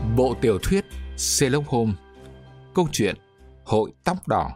Bộ tiểu thuyết Sherlock Holmes. Câu chuyện Hội tóc đỏ.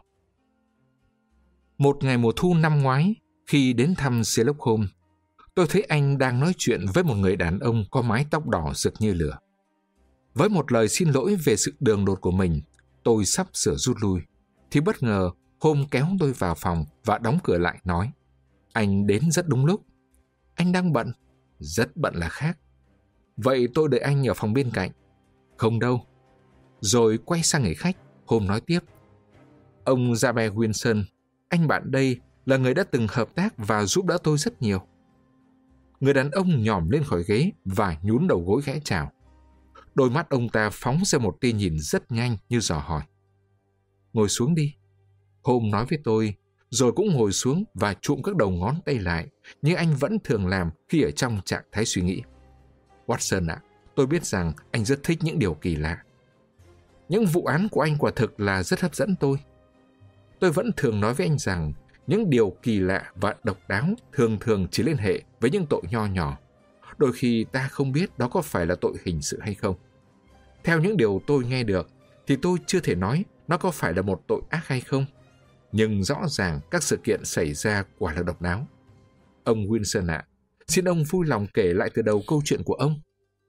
Một ngày mùa thu năm ngoái, khi đến thăm Sherlock Holmes, tôi thấy anh đang nói chuyện với một người đàn ông có mái tóc đỏ rực như lửa. Với một lời xin lỗi về sự đường đột của mình, tôi sắp sửa rút lui, thì bất ngờ Holmes kéo tôi vào phòng và đóng cửa lại nói: "Anh đến rất đúng lúc. Anh đang bận." "Rất bận là khác." "Vậy tôi đợi anh ở phòng bên cạnh." "Không đâu." Rồi quay sang người khách, Holmes nói tiếp: "Ông Jabez Wilson, anh bạn đây là người đã từng hợp tác và giúp đỡ tôi rất nhiều." Người đàn ông nhòm lên khỏi ghế và nhún đầu gối khẽ chào. Đôi mắt ông ta phóng ra một tia nhìn rất nhanh như dò hỏi. "Ngồi xuống đi." Holmes nói với tôi, rồi cũng ngồi xuống và chụm các đầu ngón tay lại, như anh vẫn thường làm khi ở trong trạng thái suy nghĩ. "Watson ạ, tôi biết rằng anh rất thích những điều kỳ lạ. Những vụ án của anh quả thực là rất hấp dẫn tôi. Tôi vẫn thường nói với anh rằng những điều kỳ lạ và độc đáo thường thường chỉ liên hệ với những tội nho nhỏ. Đôi khi ta không biết đó có phải là tội hình sự hay không. Theo những điều tôi nghe được, thì tôi chưa thể nói nó có phải là một tội ác hay không. Nhưng rõ ràng các sự kiện xảy ra quả là độc đáo. Ông Wilson ạ, xin ông vui lòng kể lại từ đầu câu chuyện của ông."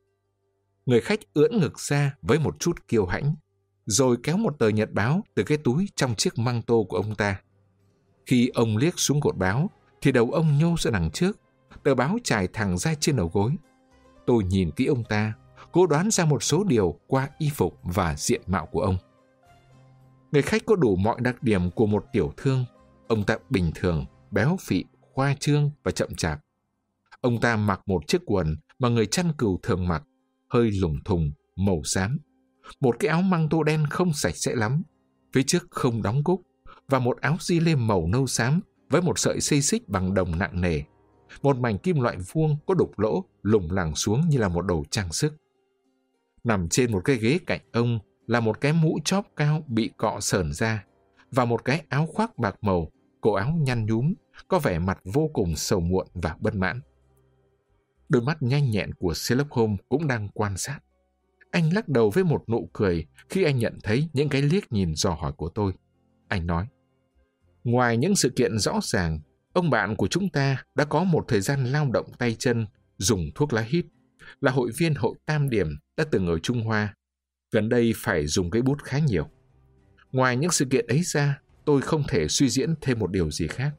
Người khách ưỡn ngực ra với một chút kiêu hãnh, rồi kéo một tờ nhật báo từ cái túi trong chiếc măng tô của ông ta. Khi ông liếc xuống cột báo, thì đầu ông nhô ra đằng trước, tờ báo trải thẳng ra trên đầu gối. Tôi nhìn kỹ ông ta, cố đoán ra một số điều qua y phục và diện mạo của ông. Người khách có đủ mọi đặc điểm của một tiểu thương. Ông ta bình thường, béo phị, khoa trương và chậm chạp. Ông ta mặc một chiếc quần mà người chăn cừu thường mặc, hơi lủng thùng, màu xám. Một cái áo măng tô đen không sạch sẽ lắm, phía trước không đóng cúc, và một áo di lê màu nâu xám với một sợi dây xích bằng đồng nặng nề. Một mảnh kim loại vuông có đục lỗ lủng lẳng xuống như là một đồ trang sức. Nằm trên một cái ghế cạnh ông là một cái mũ chóp cao bị cọ sờn ra, và một cái áo khoác bạc màu, cổ áo nhăn nhúm, có vẻ mặt vô cùng sầu muộn và bất mãn. Đôi mắt nhanh nhẹn của Sherlock Holmes cũng đang quan sát. Anh lắc đầu với một nụ cười khi anh nhận thấy những cái liếc nhìn dò hỏi của tôi. Anh nói: "Ngoài những sự kiện rõ ràng, ông bạn của chúng ta đã có một thời gian lao động tay chân, dùng thuốc lá hít, là hội viên hội Tam Điểm đã từng ở Trung Hoa. Gần đây phải dùng cây bút khá nhiều. Ngoài những sự kiện ấy ra, tôi không thể suy diễn thêm một điều gì khác."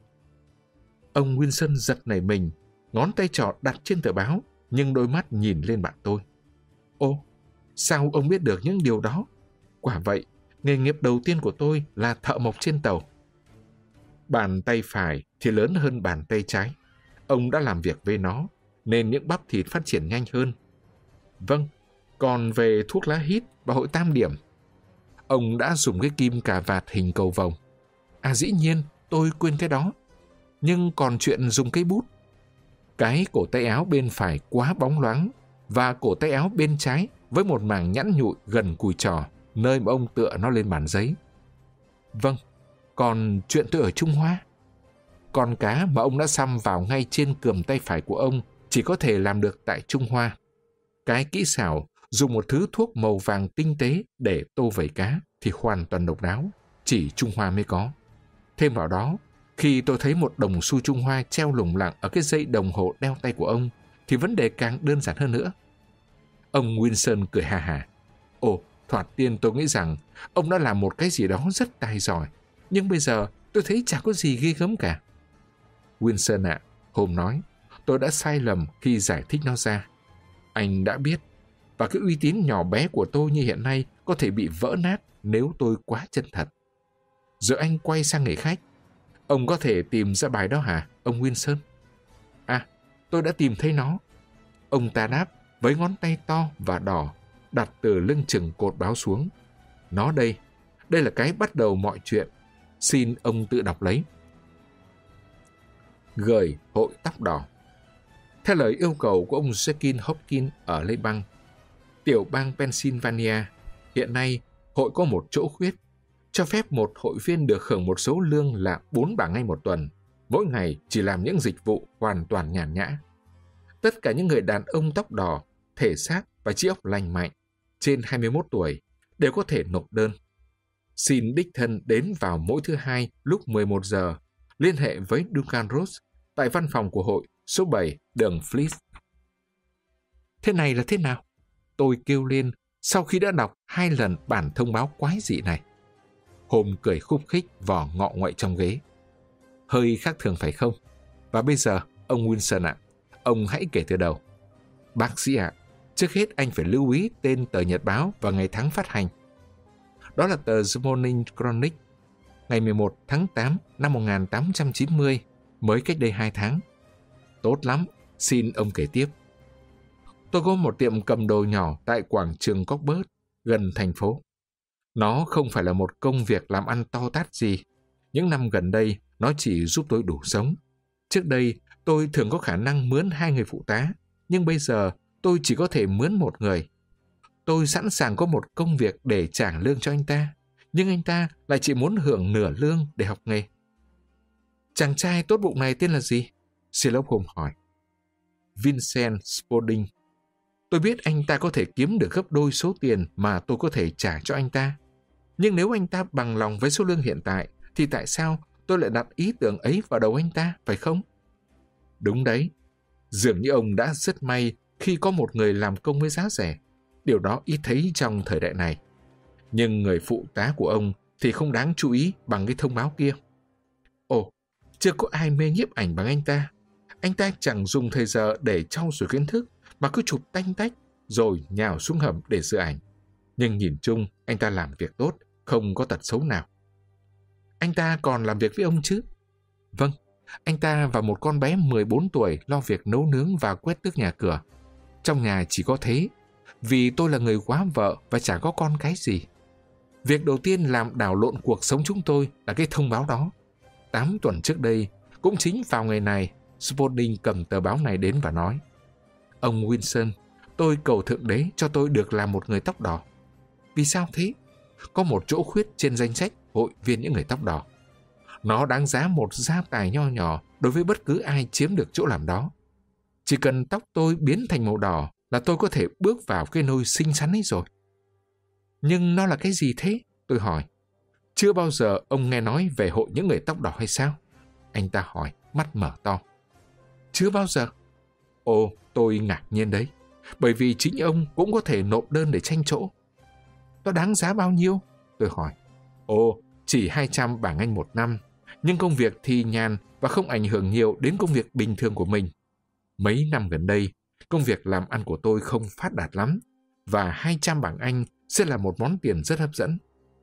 Ông Wilson giật nảy mình, ngón tay trỏ đặt trên tờ báo, nhưng đôi mắt nhìn lên bạn tôi. "Ồ, sao ông biết được những điều đó? Quả vậy, nghề nghiệp đầu tiên của tôi là thợ mộc trên tàu." "Bàn tay phải thì lớn hơn bàn tay trái. Ông đã làm việc với nó, nên những bắp thịt phát triển nhanh hơn." "Vâng, còn về thuốc lá hít và hội Tam Điểm, ông đã dùng cái kim cà vạt hình cầu vồng." "À, dĩ nhiên, tôi quên cái đó. Nhưng còn chuyện dùng cây bút, cái cổ tay áo bên phải quá bóng loáng, và cổ tay áo bên trái với một mảng nhẵn nhụi gần cùi trỏ, nơi mà ông tựa nó lên bàn giấy." "Vâng, còn chuyện tôi ở Trung Hoa, con cá mà ông đã xăm vào ngay trên cườm tay phải của ông chỉ có thể làm được tại Trung Hoa. Cái kỹ xảo dùng một thứ thuốc màu vàng tinh tế để tô vẩy cá thì hoàn toàn độc đáo, chỉ Trung Hoa mới có. Thêm vào đó, khi tôi thấy một đồng xu Trung Hoa treo lủng lẳng ở cái dây đồng hồ đeo tay của ông, thì vấn đề càng đơn giản hơn nữa." Ông Wilson cười ha hả. "Ồ, thoạt tiên tôi nghĩ rằng ông đã làm một cái gì đó rất tài giỏi, nhưng bây giờ tôi thấy chẳng có gì ghê gớm cả." "Wilson ạ," Holmes nói, "tôi đã sai lầm khi giải thích nó ra. Anh đã biết, và cái uy tín nhỏ bé của tôi như hiện nay có thể bị vỡ nát nếu tôi quá chân thật." Rồi anh quay sang người khách. "Ông có thể tìm ra bài đó hả, ông Wilson?" "À, tôi đã tìm thấy nó." Ông ta đáp với ngón tay to và đỏ đặt từ lưng chừng cột báo xuống. "Nó đây là cái bắt đầu mọi chuyện. Xin ông tự đọc lấy." Gửi hội tóc đỏ. Theo lời yêu cầu của ông Jekyll Hopkins ở Lê Băng, tiểu bang Pennsylvania, hiện nay hội có một chỗ khuyết, cho phép một hội viên được hưởng một số lương là 4 bảng Anh một tuần, mỗi ngày chỉ làm những dịch vụ hoàn toàn nhàn nhã. Tất cả những người đàn ông tóc đỏ, thể xác và trí óc lành mạnh, trên 21 tuổi đều có thể nộp đơn. Xin đích thân đến vào mỗi thứ Hai lúc 11 giờ, liên hệ với Duncan Ross tại văn phòng của hội số 7 đường Fleet. Thế này là thế nào? Tôi kêu lên sau khi đã đọc 2 lần bản thông báo quái dị này. Holmes cười khúc khích vò ngọ nguậy trong ghế. Hơi khác thường phải không? Và bây giờ, ông Wilson ạ, ông hãy kể từ đầu. Bác sĩ ạ, trước hết anh phải lưu ý tên tờ nhật báo và ngày tháng phát hành. Đó là tờ The Morning Chronicle, ngày 11 tháng 8 năm 1890, mới cách đây 2 tháng. Tốt lắm, xin ông kể tiếp. Tôi có một tiệm cầm đồ nhỏ tại quảng trường Cockburn, gần thành phố. Nó không phải là một công việc làm ăn to tát gì. Những năm gần đây, nó chỉ giúp tôi đủ sống. Trước đây, tôi thường có khả năng mướn 2 người phụ tá, nhưng bây giờ tôi chỉ có thể mướn 1 người. Tôi sẵn sàng có một công việc để trả lương cho anh ta, nhưng anh ta lại chỉ muốn hưởng nửa lương để học nghề. Chàng trai tốt bụng này tên là gì? Sherlock Holmes hỏi. Vincent Spaulding. Tôi biết anh ta có thể kiếm được gấp đôi số tiền mà tôi có thể trả cho anh ta. Nhưng nếu anh ta bằng lòng với số lương hiện tại, thì tại sao tôi lại đặt ý tưởng ấy vào đầu anh ta, phải không? Đúng đấy. Dường như ông đã rất may khi có một người làm công với giá rẻ. Điều đó ít thấy trong thời đại này. Nhưng người phụ tá của ông thì không đáng chú ý bằng cái thông báo kia. Ồ, chưa có ai mê nhiếp ảnh bằng anh ta. Anh ta chẳng dùng thời giờ để trau dồi kiến thức, mà cứ chụp tanh tách rồi nhào xuống hầm để sửa ảnh. Nhưng nhìn chung, anh ta làm việc tốt, không có tật xấu nào. Anh ta còn làm việc với ông chứ? Vâng, anh ta và một con bé 14 tuổi lo việc nấu nướng và quét tước nhà cửa. Trong nhà chỉ có thế, vì tôi là người quá vợ và chẳng có con cái gì. Việc đầu tiên làm đảo lộn cuộc sống chúng tôi là cái thông báo đó. 8 tuần trước đây, cũng chính vào ngày này, Spaulding cầm tờ báo này đến và nói: Ông Wilson, tôi cầu Thượng Đế cho tôi được làm một người tóc đỏ. Vì sao thế? Có một chỗ khuyết trên danh sách hội viên những người tóc đỏ. Nó đáng giá một gia tài nho nhỏ đối với bất cứ ai chiếm được chỗ làm đó. Chỉ cần tóc tôi biến thành màu đỏ là tôi có thể bước vào cái nôi xinh xắn ấy rồi. Nhưng nó là cái gì thế? Tôi hỏi. Chưa bao giờ ông nghe nói về hội những người tóc đỏ hay sao? Anh ta hỏi, mắt mở to. Chưa bao giờ. Ồ, tôi ngạc nhiên đấy. Bởi vì chính ông cũng có thể nộp đơn để tranh chỗ. Nó đáng giá bao nhiêu? Tôi hỏi. Ồ, chỉ 200 bảng Anh một năm. Nhưng công việc thì nhàn và không ảnh hưởng nhiều đến công việc bình thường của mình. Mấy năm gần đây, công việc làm ăn của tôi không phát đạt lắm. Và 200 bảng Anh sẽ là một món tiền rất hấp dẫn.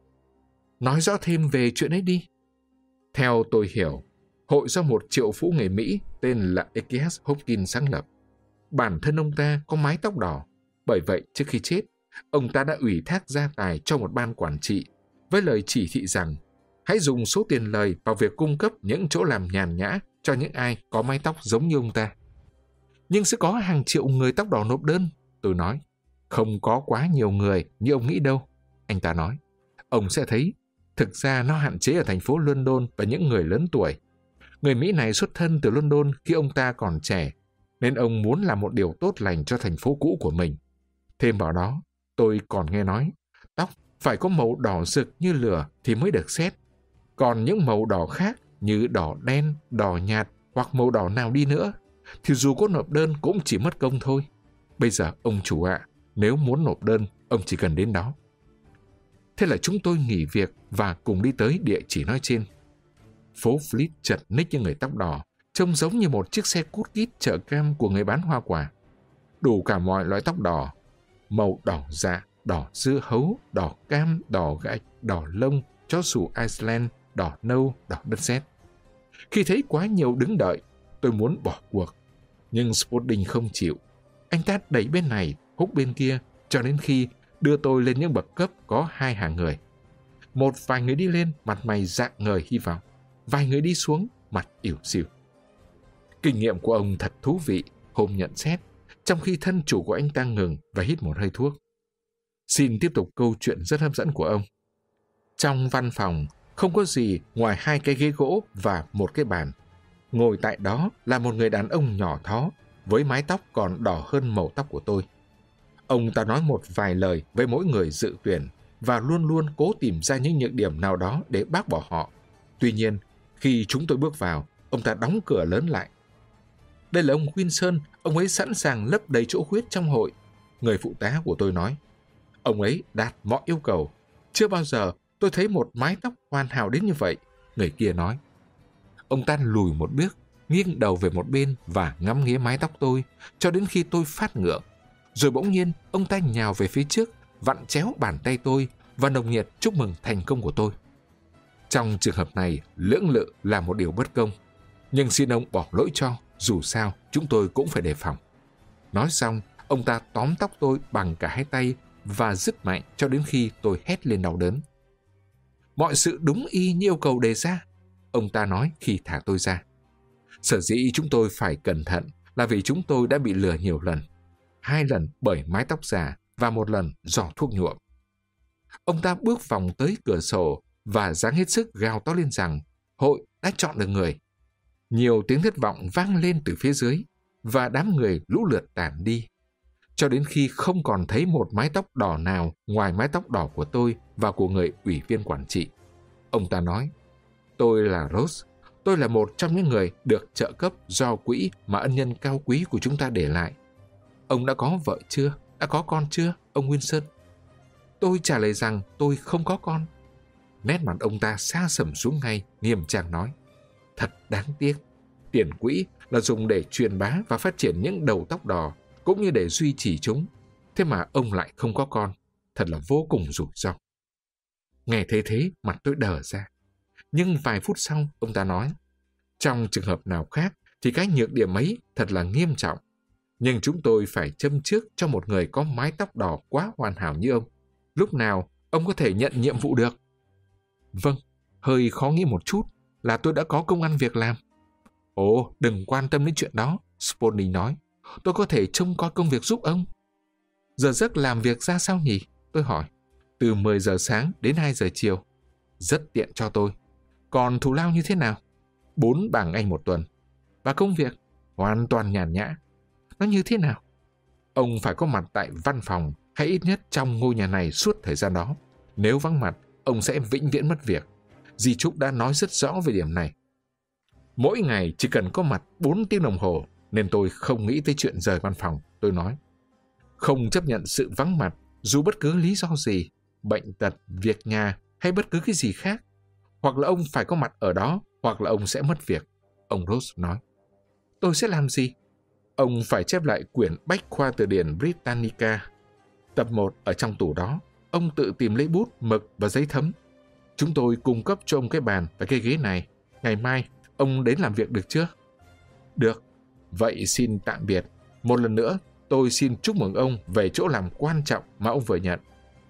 Nói rõ thêm về chuyện ấy đi. Theo tôi hiểu, hội do một triệu phú người Mỹ tên là E.K.S. Hopkins sáng lập. Bản thân ông ta có mái tóc đỏ. Bởi vậy, trước khi chết, ông ta đã ủy thác gia tài cho một ban quản trị với lời chỉ thị rằng hãy dùng số tiền lời vào việc cung cấp những chỗ làm nhàn nhã cho những ai có mái tóc giống như ông ta. Nhưng sẽ có hàng triệu người tóc đỏ nộp đơn, tôi nói. Không có quá nhiều người như ông nghĩ đâu, anh ta nói. Ông sẽ thấy, thực ra nó hạn chế ở thành phố London và những người lớn tuổi. Người Mỹ này xuất thân từ London khi ông ta còn trẻ, nên ông muốn làm một điều tốt lành cho thành phố cũ của mình. Thêm vào đó, tôi còn nghe nói, tóc phải có màu đỏ rực như lửa thì mới được xét. Còn những màu đỏ khác như đỏ đen, đỏ nhạt hoặc màu đỏ nào đi nữa, thì dù có nộp đơn cũng chỉ mất công thôi. Bây giờ ông chủ ạ, nếu muốn nộp đơn, ông chỉ cần đến đó. Thế là chúng tôi nghỉ việc và cùng đi tới địa chỉ nói trên. Phố Fleet chật ních như người tóc đỏ, trông giống như một chiếc xe cút kít chở cam của người bán hoa quả. Đủ cả mọi loại tóc đỏ, màu đỏ dạ, đỏ dưa hấu, đỏ cam, đỏ gạch, đỏ lông, chó sủ Iceland, đỏ nâu, đỏ đất sét. Khi thấy quá nhiều đứng đợi, tôi muốn bỏ cuộc. Nhưng Spaulding không chịu. Anh ta đẩy bên này, húc bên kia, cho đến khi đưa tôi lên những bậc cấp có 2 hàng người. Một vài người đi lên, mặt mày rạng ngời hy vọng. Vài người đi xuống, mặt ỉu xìu. Kinh nghiệm của ông thật thú vị, Holmes nhận xét, trong khi thân chủ của anh ta ngừng và hít một hơi thuốc. Xin tiếp tục câu chuyện rất hấp dẫn của ông. Trong văn phòng, không có gì ngoài 2 cái ghế gỗ và một cái bàn. Ngồi tại đó là một người đàn ông nhỏ thó, với mái tóc còn đỏ hơn màu tóc của tôi. Ông ta nói một vài lời với mỗi người dự tuyển và luôn luôn cố tìm ra những nhược điểm nào đó để bác bỏ họ. Tuy nhiên, khi chúng tôi bước vào, ông ta đóng cửa lớn lại. Đây là ông Wilson, ông ấy sẵn sàng lấp đầy chỗ khuyết trong hội. Người phụ tá của tôi nói. Ông ấy đạt mọi yêu cầu. Chưa bao giờ tôi thấy một mái tóc hoàn hảo đến như vậy, người kia nói. Ông ta lùi một bước, nghiêng đầu về một bên và ngắm nghía mái tóc tôi cho đến khi tôi phát ngượng. Rồi bỗng nhiên ông ta nhào về phía trước, vặn chéo bàn tay tôi và nồng nhiệt chúc mừng thành công của tôi. Trong trường hợp này, lưỡng lự là một điều bất công. Nhưng xin ông bỏ lỗi cho, dù sao chúng tôi cũng phải đề phòng. Nói xong, ông ta tóm tóc tôi bằng cả hai tay và dứt mạnh cho đến khi tôi hét lên đau đớn. Mọi sự đúng y như yêu cầu đề ra, ông ta nói khi thả tôi ra. Sở dĩ chúng tôi phải cẩn thận là vì chúng tôi đã bị lừa nhiều lần. 2 lần bởi mái tóc giả và 1 lần do thuốc nhuộm. Ông ta bước vòng tới cửa sổ và giáng hết sức gào to lên rằng hội đã chọn được người. Nhiều tiếng thất vọng vang lên từ phía dưới và đám người lũ lượt tản đi, cho đến khi không còn thấy một mái tóc đỏ nào ngoài mái tóc đỏ của tôi và của người ủy viên quản trị. Ông ta nói, tôi là Rose, tôi là một trong những người được trợ cấp do quỹ mà ân nhân cao quý của chúng ta để lại. Ông đã có vợ chưa? Đã có con chưa, ông Wilson? Tôi trả lời rằng tôi không có con. Nét mặt ông ta sa sầm xuống ngay, nghiêm trang nói. Thật đáng tiếc, tiền quỹ là dùng để truyền bá và phát triển những đầu tóc đỏ, cũng như để duy trì chúng. Thế mà ông lại không có con, thật là vô cùng rủi ro. Nghe thấy thế, mặt tôi đờ ra. Nhưng vài phút sau, ông ta nói, trong trường hợp nào khác thì cái nhược điểm ấy thật là nghiêm trọng. Nhưng chúng tôi phải châm trước cho một người có mái tóc đỏ quá hoàn hảo như ông. Lúc nào ông có thể nhận nhiệm vụ được? Vâng, hơi khó nghĩ một chút là tôi đã có công ăn việc làm. Ồ, đừng quan tâm đến chuyện đó, Spaulding nói. Tôi có thể trông coi công việc giúp ông. Giờ giấc làm việc ra sao nhỉ? Tôi hỏi. Từ 10 giờ sáng đến 2 giờ chiều. Rất tiện cho tôi. Còn thù lao như thế nào? 4 bảng Anh một tuần. Và công việc? Hoàn toàn nhàn nhã. Nó như thế nào? Ông phải có mặt tại văn phòng hay ít nhất trong ngôi nhà này suốt thời gian đó. Nếu vắng mặt, ông sẽ vĩnh viễn mất việc. Di Trúc đã nói rất rõ về điểm này. Mỗi ngày chỉ cần có mặt 4 tiếng đồng hồ, nên tôi không nghĩ tới chuyện rời văn phòng, tôi nói. Không chấp nhận sự vắng mặt, dù bất cứ lý do gì, bệnh tật, việc nhà hay bất cứ cái gì khác. Hoặc là ông phải có mặt ở đó, hoặc là ông sẽ mất việc, ông Rose nói. Tôi sẽ làm gì? Ông phải chép lại quyển Bách khoa từ điển Britannica. Tập 1 ở trong tủ đó, ông tự tìm lấy bút, mực và giấy thấm. Chúng tôi cung cấp cho ông cái bàn và cái ghế này. Ngày mai, ông đến làm việc được chưa? Được. Vậy xin tạm biệt. Một lần nữa, tôi xin chúc mừng ông về chỗ làm quan trọng mà ông vừa nhận.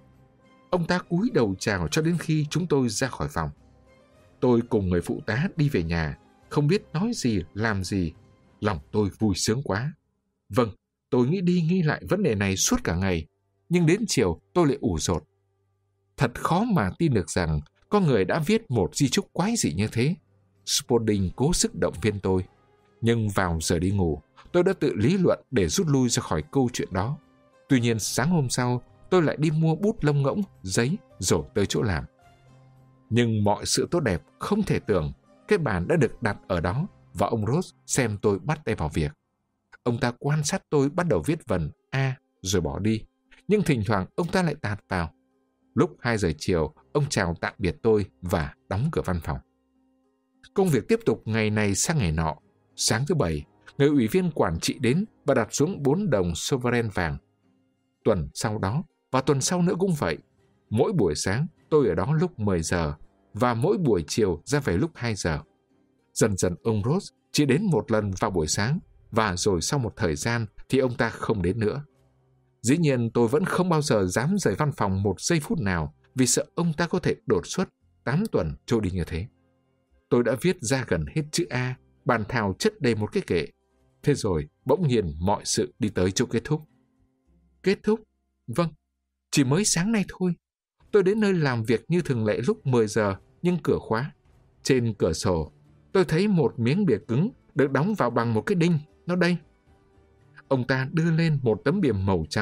Ông ta cúi đầu chào cho đến khi chúng tôi ra khỏi phòng. Tôi cùng người phụ tá đi về nhà, không biết nói gì, làm gì. Lòng tôi vui sướng quá. Vâng, tôi nghĩ đi nghĩ lại vấn đề này suốt cả ngày, nhưng đến chiều tôi lại ủ rột. Thật khó mà tin được rằng có người đã viết một di chúc quái dị như thế. Spaulding cố sức động viên tôi, nhưng vào giờ đi ngủ, tôi đã tự lý luận để rút lui ra khỏi câu chuyện đó. Tuy nhiên sáng hôm sau, tôi lại đi mua bút lông ngỗng, giấy rồi tới chỗ làm. Nhưng mọi sự tốt đẹp không thể tưởng, cái bàn đã được đặt ở đó và ông Rose xem tôi bắt tay vào việc. Ông ta quan sát tôi bắt đầu viết vần A rồi bỏ đi, nhưng thỉnh thoảng ông ta lại tạt vào. Lúc 2 giờ chiều, ông chào tạm biệt tôi và đóng cửa văn phòng. Công việc tiếp tục ngày này sang ngày nọ. Sáng thứ Bảy, người ủy viên quản trị đến và đặt xuống 4 đồng sovereign vàng. Tuần sau đó và tuần sau nữa cũng vậy. Mỗi buổi sáng tôi ở đó lúc 10 giờ và mỗi buổi chiều ra về lúc 2 giờ. Dần dần ông Rose chỉ đến một lần vào buổi sáng và rồi sau một thời gian thì ông ta không đến nữa. Dĩ nhiên tôi vẫn không bao giờ dám rời văn phòng một giây phút nào vì sợ ông ta có thể đột xuất 8 tuần trôi đi như thế. Tôi đã viết ra gần hết chữ A, bàn thảo chất đầy một cái kệ. Thế rồi bỗng nhiên mọi sự đi tới chỗ kết thúc. Kết thúc? Vâng, chỉ mới sáng nay thôi. Tôi đến nơi làm việc như thường lệ lúc 10 giờ nhưng cửa khóa. Trên cửa sổ, tôi thấy một miếng bìa cứng được đóng vào bằng một cái đinh. Nó đây. Ông ta đưa lên một tấm bìa màu trắng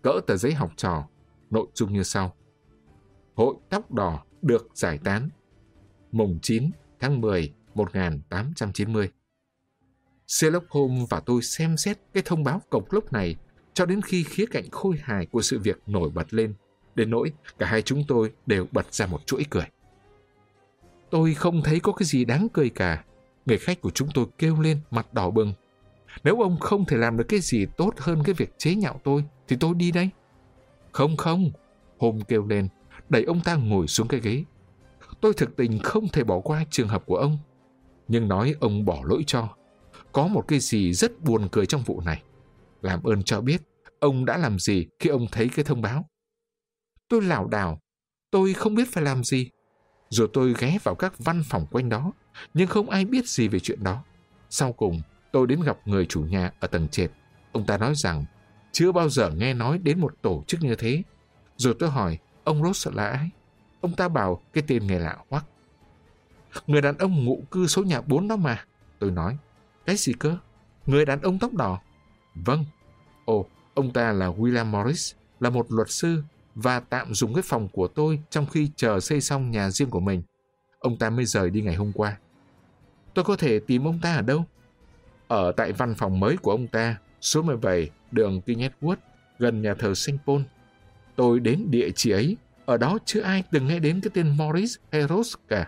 cỡ tờ giấy học trò, nội dung như sau. Hội tóc đỏ được giải tán. Mùng 9 tháng 10 1890. Sherlock Holmes và tôi xem xét cái thông báo cộc lốc này cho đến khi khía cạnh khôi hài của sự việc nổi bật lên, đến nỗi cả hai chúng tôi đều bật ra một chuỗi cười. Tôi không thấy có cái gì đáng cười cả. Người khách của chúng tôi kêu lên mặt đỏ bừng. Nếu ông không thể làm được cái gì tốt hơn cái việc chế nhạo tôi, thì tôi đi đây. Không, Holmes kêu lên, đẩy ông ta ngồi xuống cái ghế. Tôi thực tình không thể bỏ qua trường hợp của ông, nhưng nói ông bỏ lỗi cho. Có một cái gì rất buồn cười trong vụ này. Làm ơn cho biết, ông đã làm gì khi ông thấy cái thông báo? Tôi lảo đảo, tôi không biết phải làm gì. Rồi tôi ghé vào các văn phòng quanh đó, nhưng không ai biết gì về chuyện đó. Sau cùng, tôi đến gặp người chủ nhà ở tầng trệt. Ông ta nói rằng chưa bao giờ nghe nói đến một tổ chức như thế. Rồi tôi hỏi, ông Ross là ai? Ông ta bảo cái tên nghe lạ hoắc. Người đàn ông ngụ cư số nhà 4 đó mà. Tôi nói, cái gì cơ? Người đàn ông tóc đỏ? Vâng. Ồ, ông ta là William Morris, là một luật sư và tạm dùng cái phòng của tôi trong khi chờ xây xong nhà riêng của mình. Ông ta mới rời đi ngày hôm qua. Tôi có thể tìm ông ta ở đâu? Ở tại văn phòng mới của ông ta, số 17, đường Kinnetwood, gần nhà thờ Saint Paul. Tôi đến địa chỉ ấy, ở đó chưa ai từng nghe đến cái tên Morris hay Ross cả.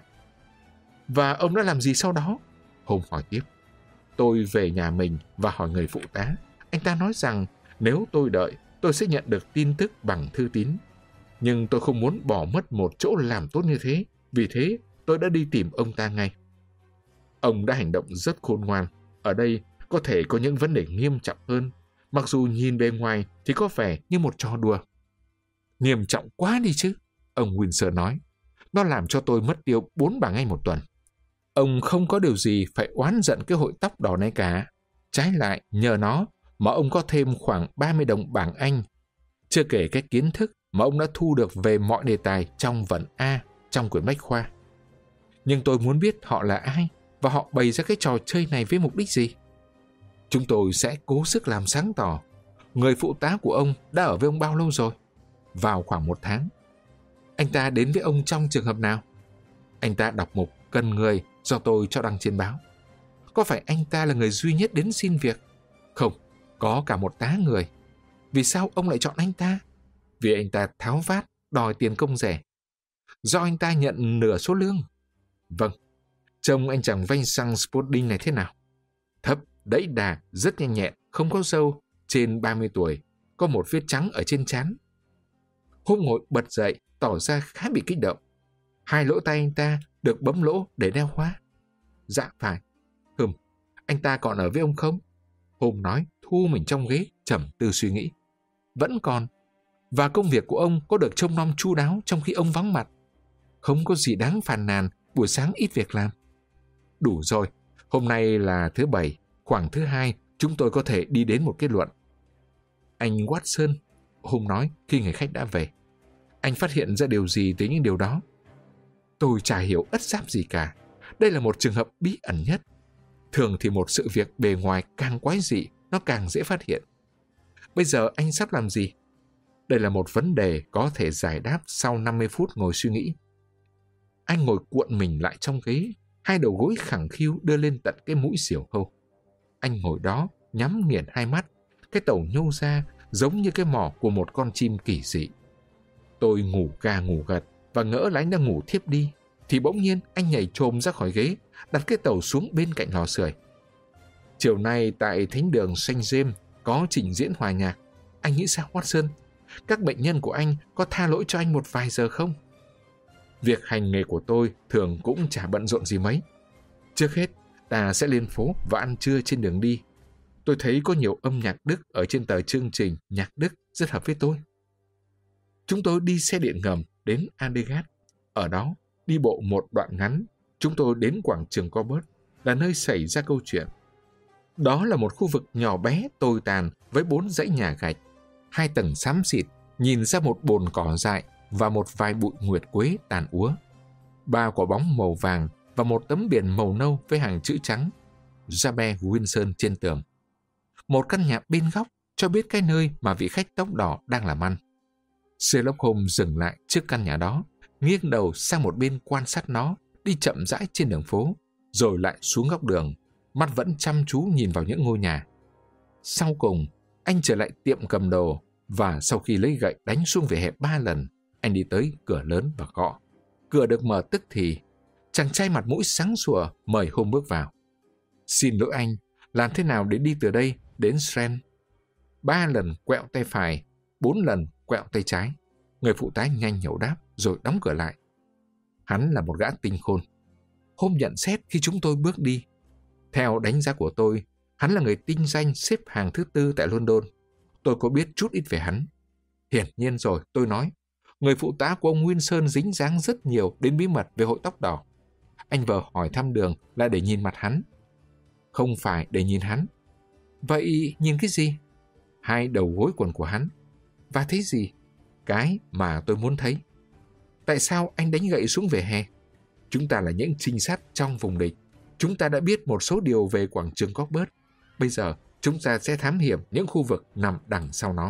Và ông đã làm gì sau đó? Holmes hỏi tiếp. Tôi về nhà mình và hỏi người phụ tá. Anh ta nói rằng nếu tôi đợi, tôi sẽ nhận được tin tức bằng thư tín. Nhưng tôi không muốn bỏ mất một chỗ làm tốt như thế. Vì thế, tôi đã đi tìm ông ta ngay. Ông đã hành động rất khôn ngoan. Ở đây có thể có những vấn đề nghiêm trọng hơn. Mặc dù nhìn bề ngoài thì có vẻ như một trò đùa. Nghiêm trọng quá đi chứ, ông Windsor nói. Nó làm cho tôi mất tiêu 4 bảng Anh một tuần. Ông không có điều gì phải oán giận cái hội tóc đỏ này cả. Trái lại, nhờ nó mà ông có thêm khoảng 30 đồng bảng Anh. Chưa kể cái kiến thức mà ông đã thu được về mọi đề tài trong vần A trong quyển bách khoa. Nhưng tôi muốn biết họ là ai và họ bày ra cái trò chơi này với mục đích gì. Chúng tôi sẽ cố sức làm sáng tỏ. Người phụ tá của ông đã ở với ông bao lâu rồi? Vào khoảng 1 tháng. Anh ta đến với ông trong trường hợp nào? Anh ta đọc mục cần người do tôi cho đăng trên báo. Có phải anh ta là người duy nhất đến xin việc? Không, có cả một tá người. Vì sao ông lại chọn anh ta? Vì anh ta tháo vát, đòi tiền công rẻ. Do anh ta nhận nửa số lương. Vâng. Trông anh chàng Vincent Spaulding này thế nào? Thấp, đẫy đà, rất nhanh nhẹn, không có râu, trên 30 tuổi, có một vết trắng ở trên trán. Hôm ngồi bật dậy, tỏ ra khá bị kích động. 2 lỗ tay anh ta được bấm lỗ để đeo khóa. Dạ phải. Anh ta còn ở với ông không? Holmes nói, thu mình trong ghế, trầm tư suy nghĩ. Vẫn còn. Và công việc của ông có được trông nom chu đáo trong khi ông vắng mặt. Không có gì đáng phàn nàn, buổi sáng ít việc làm. Đủ rồi, hôm nay là thứ Bảy, khoảng thứ Hai, chúng tôi có thể đi đến một kết luận. Anh Watson, Holmes nói khi người khách đã về. Anh phát hiện ra điều gì từ những điều đó? Tôi chả hiểu ất giáp gì cả. Đây là một trường hợp bí ẩn nhất. Thường thì một sự việc bề ngoài càng quái dị, nó càng dễ phát hiện. Bây giờ anh sắp làm gì? Đây là một vấn đề có thể giải đáp sau 50 phút ngồi suy nghĩ. Anh ngồi cuộn mình lại trong ghế, 2 đầu gối khẳng khiu đưa lên tận cái mũi diều hâu. Anh ngồi đó, nhắm nghiền 2 mắt, cái tàu nhô ra giống như cái mỏ của một con chim kỳ dị. Tôi ngủ gà ngủ gật và ngỡ là anh đang ngủ thiếp đi, thì bỗng nhiên anh nhảy chồm ra khỏi ghế, đặt cái tàu xuống bên cạnh lò sưởi. Chiều nay tại thánh đường Saint James có trình diễn hòa nhạc. Anh nghĩ sao, Watson? Các bệnh nhân của anh có tha lỗi cho anh một vài giờ không? Việc hành nghề của tôi thường cũng chả bận rộn gì mấy. Trước hết, ta sẽ lên phố và ăn trưa trên đường đi. Tôi thấy có nhiều âm nhạc Đức ở trên tờ chương trình nhạc Đức rất hợp với tôi. Chúng tôi đi xe điện ngầm đến Adegat. Ở đó, đi bộ một đoạn ngắn, chúng tôi đến quảng trường Corbett, là nơi xảy ra câu chuyện. Đó là một khu vực nhỏ bé tồi tàn với 4 dãy nhà gạch, 2 tầng xám xịt, nhìn ra một bồn cỏ dại và một vài bụi nguyệt quế tàn úa. 3 quả bóng màu vàng và một tấm biển màu nâu với hàng chữ trắng Jabez Wilson trên tường. Một căn nhà bên góc cho biết cái nơi mà vị khách tóc đỏ đang làm ăn. Sherlock Holmes dừng lại trước căn nhà đó, nghiêng đầu sang một bên quan sát nó, đi chậm rãi trên đường phố, rồi lại xuống góc đường, mắt vẫn chăm chú nhìn vào những ngôi nhà. Sau cùng, anh trở lại tiệm cầm đồ, và sau khi lấy gậy đánh xuống vỉa hè 3 lần, anh đi tới cửa lớn và gõ. Cửa được mở tức thì. Chàng trai mặt mũi sáng sủa mời Holmes bước vào. Xin lỗi anh, làm thế nào để đi từ đây đến Strand? 3 lần quẹo tay phải, 4 lần quẹo tay trái. Người phụ tá nhanh nhẩu đáp rồi đóng cửa lại. Hắn là một gã tinh khôn. Holmes nhận xét khi chúng tôi bước đi. Theo đánh giá của tôi, hắn là người tinh danh xếp hàng thứ 4 tại London. Tôi có biết chút ít về hắn. Hiển nhiên rồi, tôi nói. Người phụ tá của ông Wilson dính dáng rất nhiều đến bí mật về hội tóc đỏ. Anh vợ hỏi thăm đường là để nhìn mặt hắn. Không phải để nhìn hắn. Vậy nhìn cái gì? 2 đầu gối quần của hắn. Và thấy gì? Cái mà tôi muốn thấy. Tại sao anh đánh gậy xuống vỉa hè? Chúng ta là những trinh sát trong vùng địch. Chúng ta đã biết một số điều về quảng trường Cockburn. Bây giờ, chúng ta sẽ thám hiểm những khu vực nằm đằng sau nó.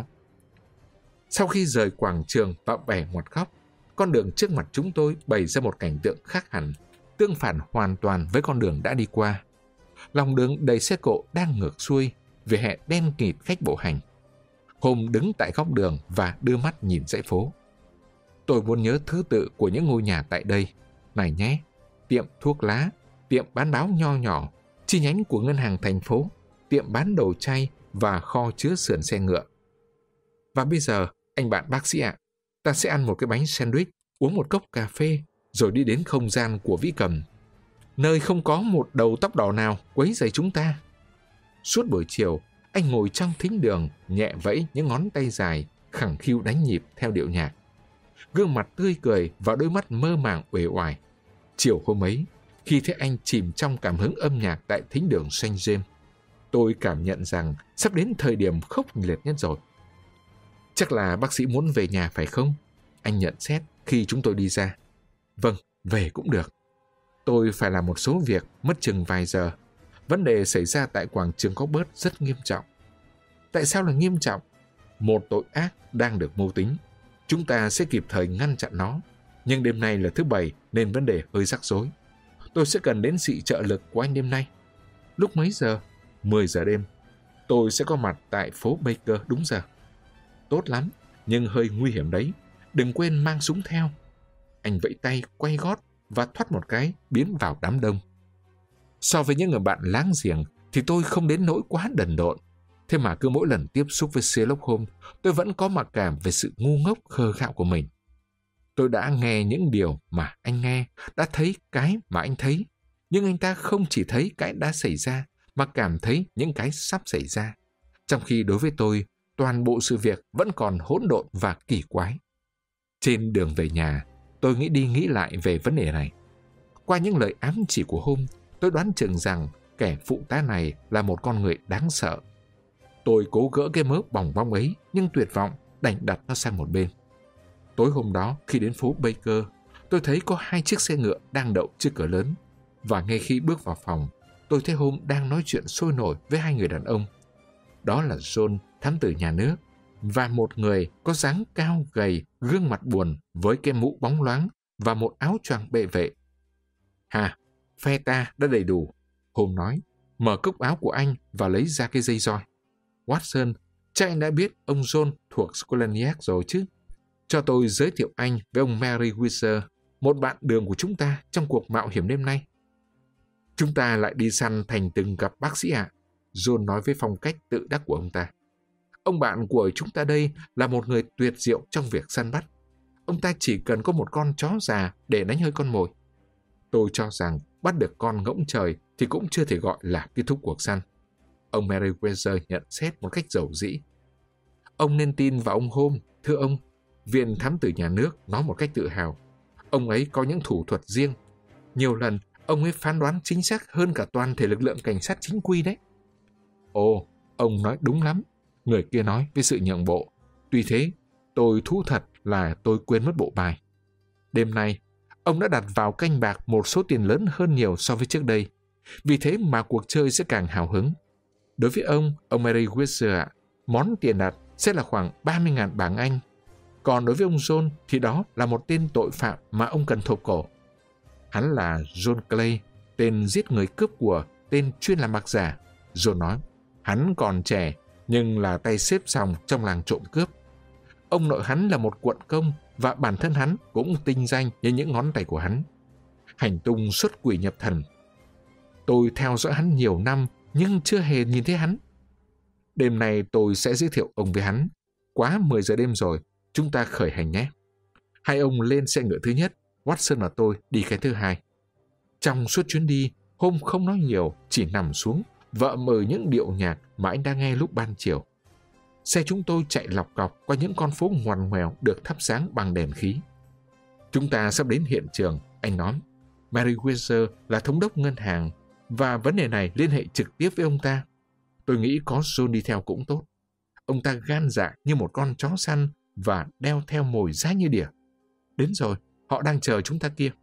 Sau khi rời quảng trường và bẻ ngoặt góc, con đường trước mặt chúng tôi bày ra một cảnh tượng khác hẳn, tương phản hoàn toàn với con đường đã đi qua. Lòng đường đầy xe cộ đang ngược xuôi, vỉa hè đen kịt khách bộ hành. Holmes đứng tại góc đường và đưa mắt nhìn dãy phố. Tôi muốn nhớ thứ tự của những ngôi nhà tại đây. Này nhé, tiệm thuốc lá, tiệm bán báo nho nhỏ, chi nhánh của ngân hàng thành phố, tiệm bán đồ chay và kho chứa sườn xe ngựa. Và bây giờ, anh bạn bác sĩ ạ, ta sẽ ăn một cái bánh sandwich, uống một cốc cà phê, rồi đi đến không gian của vĩ cầm, nơi không có một đầu tóc đỏ nào quấy rầy chúng ta. Suốt buổi chiều, anh ngồi trong thính đường, nhẹ vẫy những ngón tay dài, khẳng khiu đánh nhịp theo điệu nhạc. Gương mặt tươi cười và đôi mắt mơ màng uể oải. Chiều hôm ấy, khi thấy anh chìm trong cảm hứng âm nhạc tại thính đường St. James, tôi cảm nhận rằng sắp đến thời điểm khốc liệt nhất rồi. Chắc là bác sĩ muốn về nhà phải không? Anh nhận xét khi chúng tôi đi ra. Vâng, về cũng được. Tôi phải làm một số việc, mất chừng vài giờ. Vấn đề xảy ra tại quảng trường Cockburn rất nghiêm trọng. Tại sao là nghiêm trọng? Một tội ác đang được mưu tính. Chúng ta sẽ kịp thời ngăn chặn nó. Nhưng đêm nay là thứ Bảy nên vấn đề hơi rắc rối. Tôi sẽ cần đến sự trợ lực của anh đêm nay. Lúc mấy giờ? 10 giờ đêm. Tôi sẽ có mặt tại phố Baker đúng giờ. Tốt lắm, nhưng hơi nguy hiểm đấy. Đừng quên mang súng theo. Anh vẫy tay, quay gót và thoát một cái, biến vào đám đông. So với những người bạn láng giềng thì tôi không đến nỗi quá đần độn. Thế mà cứ mỗi lần tiếp xúc với Sherlock Holmes, tôi vẫn có mặc cảm về sự ngu ngốc khờ khạo của mình. Tôi đã nghe những điều mà anh nghe, đã thấy cái mà anh thấy. Nhưng anh ta không chỉ thấy cái đã xảy ra, mà cảm thấy những cái sắp xảy ra. Trong khi đối với tôi, toàn bộ sự việc vẫn còn hỗn độn và kỳ quái. Trên đường về nhà, tôi nghĩ đi nghĩ lại về vấn đề này. Qua những lời ám chỉ của Holmes, tôi đoán chừng rằng kẻ phụ tá này là một con người đáng sợ. Tôi cố gỡ cái mớ bòng bong ấy, nhưng tuyệt vọng đành đặt nó sang một bên. Tối hôm đó, khi đến phố Baker, tôi thấy có 2 chiếc xe ngựa đang đậu trước cửa lớn. Và ngay khi bước vào phòng, tôi thấy Holmes đang nói chuyện sôi nổi với 2 người đàn ông. Đó là John, thám tử nhà nước, và một người có dáng cao gầy, gương mặt buồn với cái mũ bóng loáng và một áo choàng bệ vệ. Hà, phe ta đã đầy đủ, Holmes nói, mở cốc áo của anh và lấy ra cái dây roi. Watson, chắc anh đã biết ông John thuộc Scotland Yard rồi chứ? Cho tôi giới thiệu anh với ông Mary Whistler, một bạn đường của chúng ta trong cuộc mạo hiểm đêm nay. Chúng ta lại đi săn thành từng gặp bác sĩ ạ, John nói với phong cách tự đắc của ông ta. Ông bạn của chúng ta đây là một người tuyệt diệu trong việc săn bắt. Ông ta chỉ cần có một con chó già để đánh hơi con mồi. Tôi cho rằng bắt được con ngỗng trời thì cũng chưa thể gọi là kết thúc cuộc săn. Ông Merriweather nhận xét một cách dầu dĩ. Ông nên tin vào ông Holmes, thưa ông. Viện thám tử nhà nước nói một cách tự hào. Ông ấy có những thủ thuật riêng. Nhiều lần, ông ấy phán đoán chính xác hơn cả toàn thể lực lượng cảnh sát chính quy đấy. Ồ, ông nói đúng lắm, người kia nói với sự nhượng bộ. Tuy thế, tôi thú thật là tôi quên mất bộ bài. Đêm nay, ông đã đặt vào canh bạc một số tiền lớn hơn nhiều so với trước đây. Vì thế mà cuộc chơi sẽ càng hào hứng. Đối với ông Merriweather ạ, Món tiền đặt sẽ là khoảng 30.000 bảng Anh. Còn đối với ông John thì đó là một tên tội phạm mà ông cần thộp cổ. Hắn là John Clay, tên giết người cướp của, tên chuyên làm bạc giả. John nói, hắn còn trẻ nhưng là tay xếp sòng trong làng trộm cướp. Ông nội hắn là một quận công và bản thân hắn cũng tinh danh như những ngón tay của hắn. Hành tung xuất quỷ nhập thần. Tôi theo dõi hắn nhiều năm nhưng chưa hề nhìn thấy hắn. Đêm nay tôi sẽ giới thiệu ông với hắn. Quá 10 giờ đêm rồi, chúng ta khởi hành nhé. Hai ông lên xe ngựa thứ nhất, Watson và tôi đi cái thứ hai. Trong suốt chuyến đi, Holmes không nói nhiều, chỉ nằm xuống, vợ mời những điệu nhạc mà anh đang nghe lúc ban chiều. Xe chúng tôi chạy lọc cọc qua những con phố ngoằn ngoèo được thắp sáng bằng đèn khí. Chúng ta sắp đến hiện trường, anh nói. Merriweather là thống đốc ngân hàng và vấn đề này liên hệ trực tiếp với ông ta. Tôi nghĩ có John đi theo cũng tốt. Ông ta gan dạ như một con chó săn và đeo theo mồi dai như đỉa. Đến rồi, họ đang chờ chúng ta kia.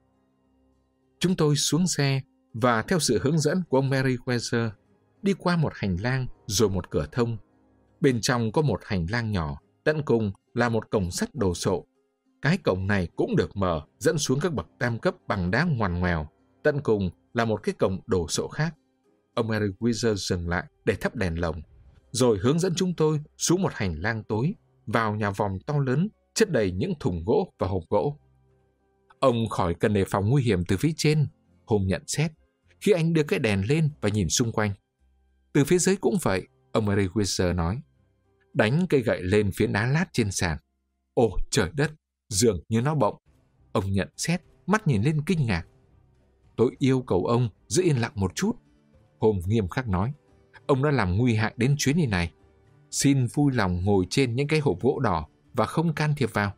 Chúng tôi xuống xe và theo sự hướng dẫn của ông Merriweather đi qua một hành lang rồi một cửa thông. Bên trong có một hành lang nhỏ, tận cùng là một cổng sắt đồ sộ. Cái cổng này cũng được mở dẫn xuống các bậc tam cấp bằng đá ngoằn ngoèo. Tận cùng là một cái cổng đồ sộ khác. Ông Merriweather dừng lại để thắp đèn lồng, rồi hướng dẫn chúng tôi xuống một hành lang tối, vào nhà vòm to lớn, chất đầy những thùng gỗ và hộp gỗ. Ông khỏi cần đề phòng nguy hiểm từ phía trên, Holmes nhận xét, khi anh đưa cái đèn lên và nhìn xung quanh. Từ phía dưới cũng vậy, ông Merriweather nói. Đánh cây gậy lên phía đá lát trên sàn. Ồ trời đất, dường như nó bỗng. Ông nhận xét, mắt nhìn lên kinh ngạc. Tôi yêu cầu ông giữ yên lặng một chút, Holmes nghiêm khắc nói. Ông đã làm nguy hại đến chuyến đi này. Xin vui lòng ngồi trên những cái hộp gỗ đỏ và không can thiệp vào.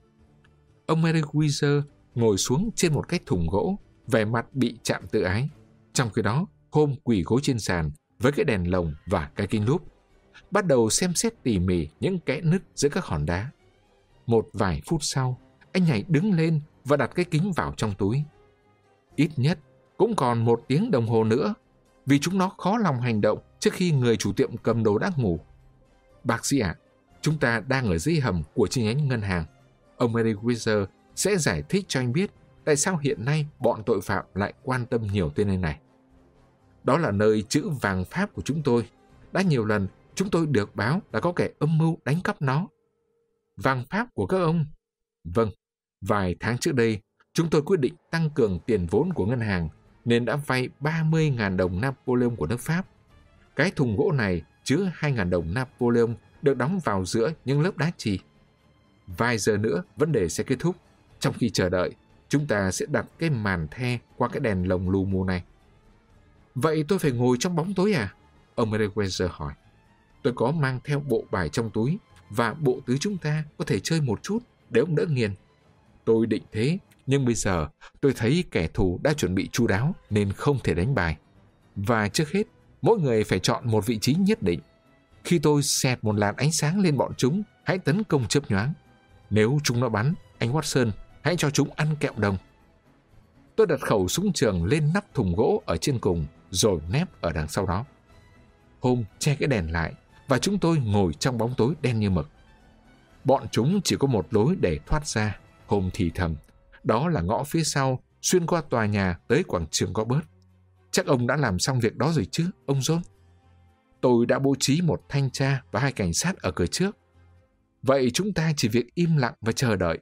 Ông Merriweather ngồi xuống trên một cái thùng gỗ, vẻ mặt bị chạm tự ái. Trong khi đó, Holmes quỳ gối trên sàn với cái đèn lồng và cái kính lúp, bắt đầu xem xét tỉ mỉ những kẽ nứt giữa các hòn đá. Một vài phút sau, anh nhảy đứng lên và đặt cái kính vào trong túi. Ít nhất cũng còn 1 tiếng đồng hồ nữa, vì chúng nó khó lòng hành động trước khi người chủ tiệm cầm đồ đã ngủ. Bác sĩ ạ, chúng ta đang ở dưới hầm của chi nhánh ngân hàng. Ông Merriweather sẽ giải thích cho anh biết tại sao hiện nay bọn tội phạm lại quan tâm nhiều tới nơi này. Đó là nơi trữ vàng Pháp của chúng tôi. Đã nhiều lần chúng tôi được báo là có kẻ âm mưu đánh cắp nó. Vàng Pháp của các ông? Vâng, vài tháng trước đây, chúng tôi quyết định tăng cường tiền vốn của ngân hàng nên đã vay 30.000 đồng Napoleon của nước Pháp. Cái thùng gỗ này chứa 2.000 đồng Napoleon được đóng vào giữa những lớp đá chì. Vài giờ nữa vấn đề sẽ kết thúc. Trong khi chờ đợi, chúng ta sẽ đặt cái màn the qua cái đèn lồng lù mù này. Vậy tôi phải ngồi trong bóng tối à? Ông Merriweather hỏi. Tôi có mang theo bộ bài trong túi và bộ tứ chúng ta có thể chơi một chút để ông đỡ nghiền. Tôi định thế, nhưng bây giờ tôi thấy kẻ thù đã chuẩn bị chu đáo nên không thể đánh bài. Và trước hết, mỗi người phải chọn một vị trí nhất định. Khi tôi xẹt một làn ánh sáng lên bọn chúng, hãy tấn công chớp nhoáng. Nếu chúng nó bắn, anh Watson, hãy cho chúng ăn kẹo đồng. Tôi đặt khẩu súng trường lên nắp thùng gỗ ở trên cùng, rồi nép ở đằng sau đó. Holmes che cái đèn lại, và chúng tôi ngồi trong bóng tối đen như mực. Bọn chúng chỉ có một lối để thoát ra, Holmes thì thầm. Đó là ngõ phía sau, xuyên qua tòa nhà tới quảng trường Gobert. Chắc ông đã làm xong việc đó rồi chứ, ông John? Tôi đã bố trí một thanh tra và 2 cảnh sát ở cửa trước. Vậy chúng ta chỉ việc im lặng và chờ đợi.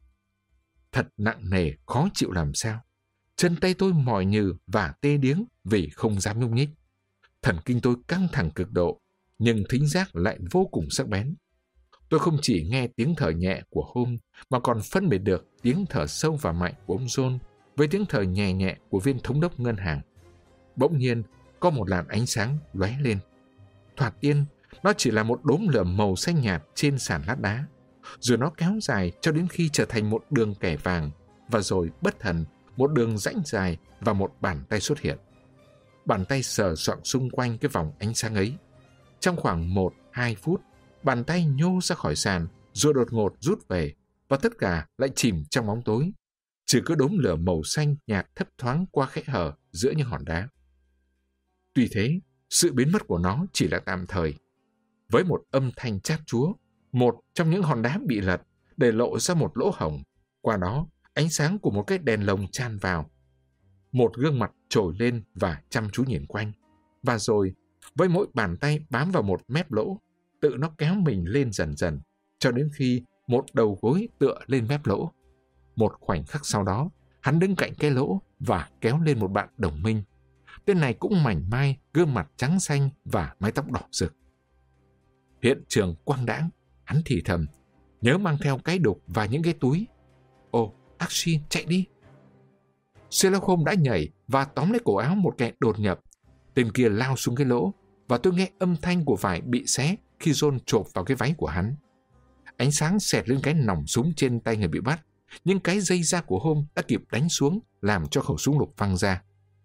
Thật nặng nề, khó chịu làm sao. Chân tay tôi mỏi nhừ và tê điếng vì không dám nhúc nhích. Thần kinh tôi căng thẳng cực độ, nhưng thính giác lại vô cùng sắc bén. Tôi không chỉ nghe tiếng thở nhẹ của Holmes mà còn phân biệt được tiếng thở sâu và mạnh của ông John với tiếng thở nhẹ nhẹ của viên thống đốc ngân hàng. Bỗng nhiên, có một làn ánh sáng lóe lên. Thoạt tiên, nó chỉ là một đốm lửa màu xanh nhạt trên sàn lát đá, rồi nó kéo dài cho đến khi trở thành một đường kẻ vàng, và rồi bất thần, một đường rãnh dài và một bàn tay xuất hiện. Bàn tay sờ soạng xung quanh cái vòng ánh sáng ấy. Trong khoảng 1-2 phút, bàn tay nhô ra khỏi sàn, rồi đột ngột rút về, và tất cả lại chìm trong bóng tối. Chỉ có đốm lửa màu xanh nhạt thấp thoáng qua kẽ hở giữa những hòn đá. Tuy thế, sự biến mất của nó chỉ là tạm thời. với một âm thanh chát chúa, một trong những hòn đá bị lật để lộ ra một lỗ hổng. Qua đó, ánh sáng của một cái đèn lồng chan vào. Một gương mặt trồi lên và chăm chú nhìn quanh. Và rồi, với mỗi bàn tay bám vào một mép lỗ, tự nó kéo mình lên dần dần, cho đến khi một đầu gối tựa lên mép lỗ. Một khoảnh khắc sau đó, hắn đứng cạnh cái lỗ và kéo lên một bạn đồng minh. Tên này cũng mảnh mai, gương mặt trắng xanh và mái tóc đỏ rực. Hiện trường quang đãng, hắn thì thầm, nhớ mang theo cái đục và những cái túi. Ồ, Archie, chạy đi! Sherlock Holmes đã nhảy và tóm lấy cổ áo một kẻ đột nhập. Tên kia lao xuống cái lỗ, và tôi nghe âm thanh của vải bị xé khi John chộp vào cái váy của hắn. Ánh sáng xẹt lên cái nòng súng trên tay người bị bắt, nhưng cái dây da của Holmes đã kịp đánh xuống, làm cho khẩu súng lục văng ra.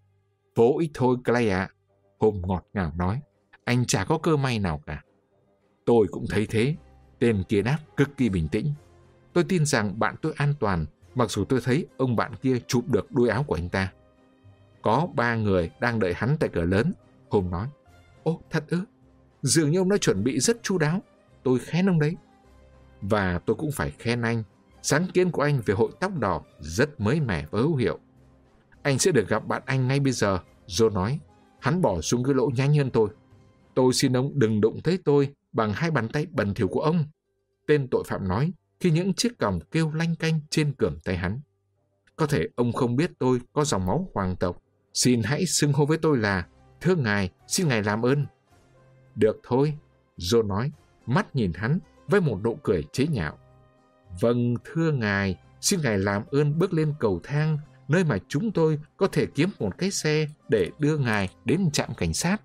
Vô ích thôi, Clay ạ, Holmes ngọt ngào nói. Anh chả có cơ may nào cả. Tôi cũng thấy thế, tên kia đáp cực kỳ bình tĩnh. Tôi tin rằng bạn tôi an toàn, mặc dù tôi thấy ông bạn kia chụp được đuôi áo của anh ta. Có 3 người đang đợi hắn tại cửa lớn, Holmes nói. Ồ, thật ư? Dường như ông đã chuẩn bị rất chu đáo. Tôi khen ông đấy. Và tôi cũng phải khen anh. Sáng kiến của anh về hội tóc đỏ rất mới mẻ và hữu hiệu. Anh sẽ được gặp bạn anh ngay bây giờ, Joe nói. Hắn bỏ xuống cái lỗ nhanh hơn tôi. Tôi xin ông đừng đụng tới tôi bằng 2 bàn tay bẩn thỉu của ông, tên tội phạm nói khi những chiếc còng kêu lanh canh trên cườm tay hắn. Có thể ông không biết tôi có dòng máu hoàng tộc. Xin hãy xưng hô với tôi là thưa ngài, xin ngài làm ơn. Được thôi, Joe nói, mắt nhìn hắn với một nụ cười chế nhạo. Vâng, thưa ngài, xin ngài làm ơn bước lên cầu thang, nơi mà chúng tôi có thể kiếm một cái xe để đưa ngài đến trạm cảnh sát.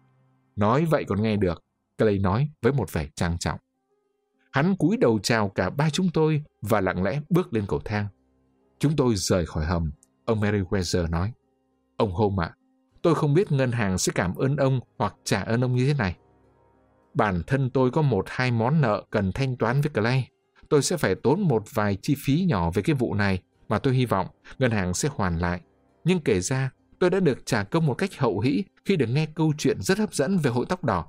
Nói vậy còn nghe được, Clay nói với một vẻ trang trọng. Hắn cúi đầu chào cả 3 chúng tôi và lặng lẽ bước lên cầu thang. Chúng tôi rời khỏi hầm, ông Merriweather nói. Ông Holmes ạ, tôi không biết ngân hàng sẽ cảm ơn ông hoặc trả ơn ông như thế này. Bản thân tôi có 1-2 món nợ cần thanh toán với Clay. Tôi sẽ phải tốn một vài chi phí nhỏ về cái vụ này mà tôi hy vọng ngân hàng sẽ hoàn lại. Nhưng kể ra, tôi đã được trả công một cách hậu hĩ khi được nghe câu chuyện rất hấp dẫn về hội tóc đỏ.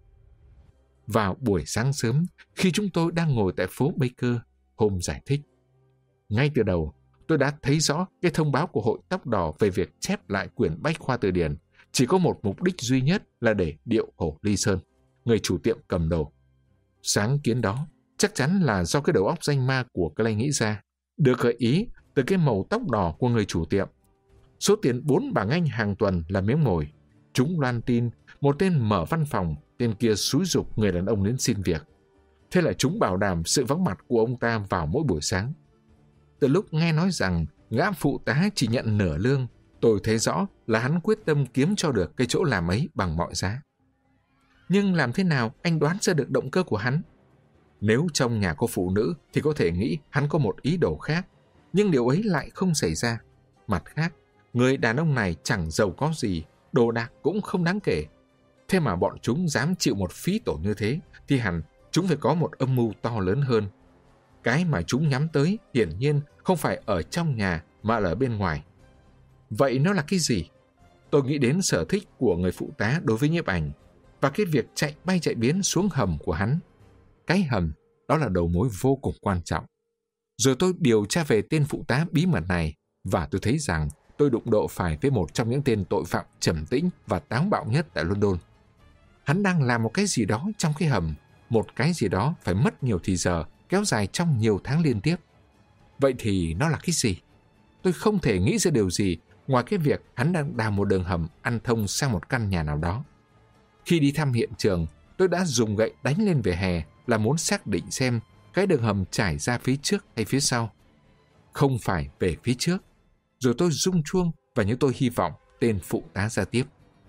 Vào buổi sáng sớm, khi chúng tôi đang ngồi tại phố Baker, Holmes giải thích. Ngay từ đầu, tôi đã thấy rõ cái thông báo của hội tóc đỏ về việc chép lại quyển Bách khoa từ điển chỉ có một mục đích duy nhất là để điệu Hồ Ly Sơn, người chủ tiệm cầm đồ. Sáng kiến đó chắc chắn là do cái đầu óc danh ma của Clay nghĩ ra, được gợi ý từ cái màu tóc đỏ của người chủ tiệm. Số tiền 4 bảng Anh hàng tuần là miếng mồi. Chúng loan tin một tên mở văn phòng, tên kia xúi giục người đàn ông đến xin việc. Thế là chúng bảo đảm sự vắng mặt của ông ta vào mỗi buổi sáng. Từ lúc nghe nói rằng gã phụ tá chỉ nhận nửa lương, tôi thấy rõ là hắn quyết tâm kiếm cho được cái chỗ làm ấy bằng mọi giá. Nhưng làm thế nào anh đoán ra được động cơ của hắn? Nếu trong nhà có phụ nữ thì có thể nghĩ hắn có một ý đồ khác, nhưng điều ấy lại không xảy ra. Mặt khác, người đàn ông này chẳng giàu có gì, đồ đạc cũng không đáng kể. Thế mà bọn chúng dám chịu một phí tổn như thế, thì hẳn chúng phải có một âm mưu to lớn hơn. Cái mà chúng nhắm tới hiển nhiên không phải ở trong nhà mà là ở bên ngoài. Vậy nó là cái gì? Tôi nghĩ đến sở thích của người phụ tá đối với nhiếp ảnh và cái việc chạy bay chạy biến xuống hầm của hắn. Cái hầm đó là đầu mối vô cùng quan trọng. Rồi tôi điều tra về tên phụ tá bí mật này và tôi thấy rằng tôi đụng độ phải với một trong những tên tội phạm trầm tĩnh và táo bạo nhất tại London. Hắn đang làm một cái gì đó trong cái hầm, một cái gì đó phải mất nhiều thì giờ, kéo dài trong nhiều tháng liên tiếp. Vậy thì nó là cái gì? Tôi không thể nghĩ ra điều gì ngoài cái việc hắn đang đào một đường hầm ăn thông sang một căn nhà nào đó. Khi đi thăm hiện trường, tôi đã dùng gậy đánh lên vỉa hè là muốn xác định xem cái đường hầm trải ra phía trước hay phía sau. Không phải về phía trước. Rồi tôi rung chuông và như tôi hy vọng tên phụ tá ra tiếp.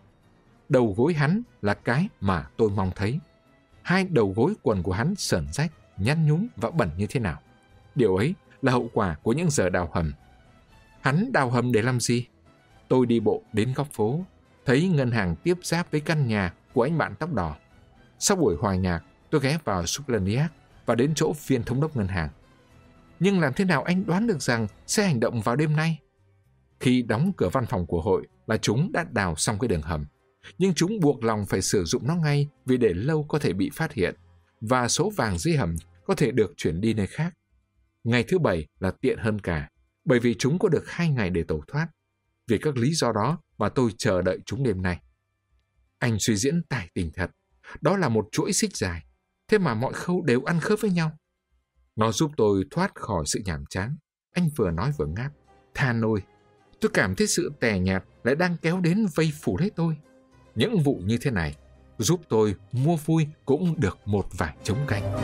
Đầu gối hắn là cái mà tôi mong thấy. 2 đầu gối quần của hắn sờn rách, nhăn nhúm và bẩn như thế nào. Điều ấy là hậu quả của những giờ đào hầm. Hắn đào hầm để làm gì? Tôi đi bộ đến góc phố, thấy ngân hàng tiếp giáp với căn nhà của anh bạn tóc đỏ. Sau buổi hòa nhạc, tôi ghé vào Scotland Yard và đến chỗ viên thống đốc ngân hàng. Nhưng làm thế nào anh đoán được rằng sẽ hành động vào đêm nay? Khi đóng cửa văn phòng của hội là chúng đã đào xong cái đường hầm. nhưng chúng buộc lòng phải sử dụng nó ngay vì để lâu có thể bị phát hiện, và số vàng dưới hầm có thể được chuyển đi nơi khác. Ngày thứ 7 là tiện hơn cả, bởi vì chúng có được 2 ngày để tẩu thoát. Vì các lý do đó mà tôi chờ đợi chúng đêm nay. Anh suy diễn tài tình thật. Đó là một chuỗi xích dài, thế mà mọi khâu đều ăn khớp với nhau. Nó giúp tôi thoát khỏi sự nhàm chán. Anh vừa nói vừa ngáp. Than ôi, tôi cảm thấy sự tẻ nhạt lại đang kéo đến vây phủ lấy tôi. Những vụ như thế này giúp tôi mua vui cũng được một vài trống canh.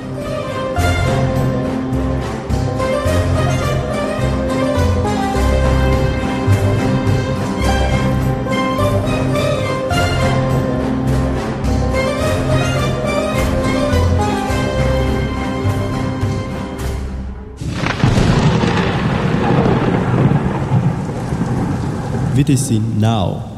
VTC Now.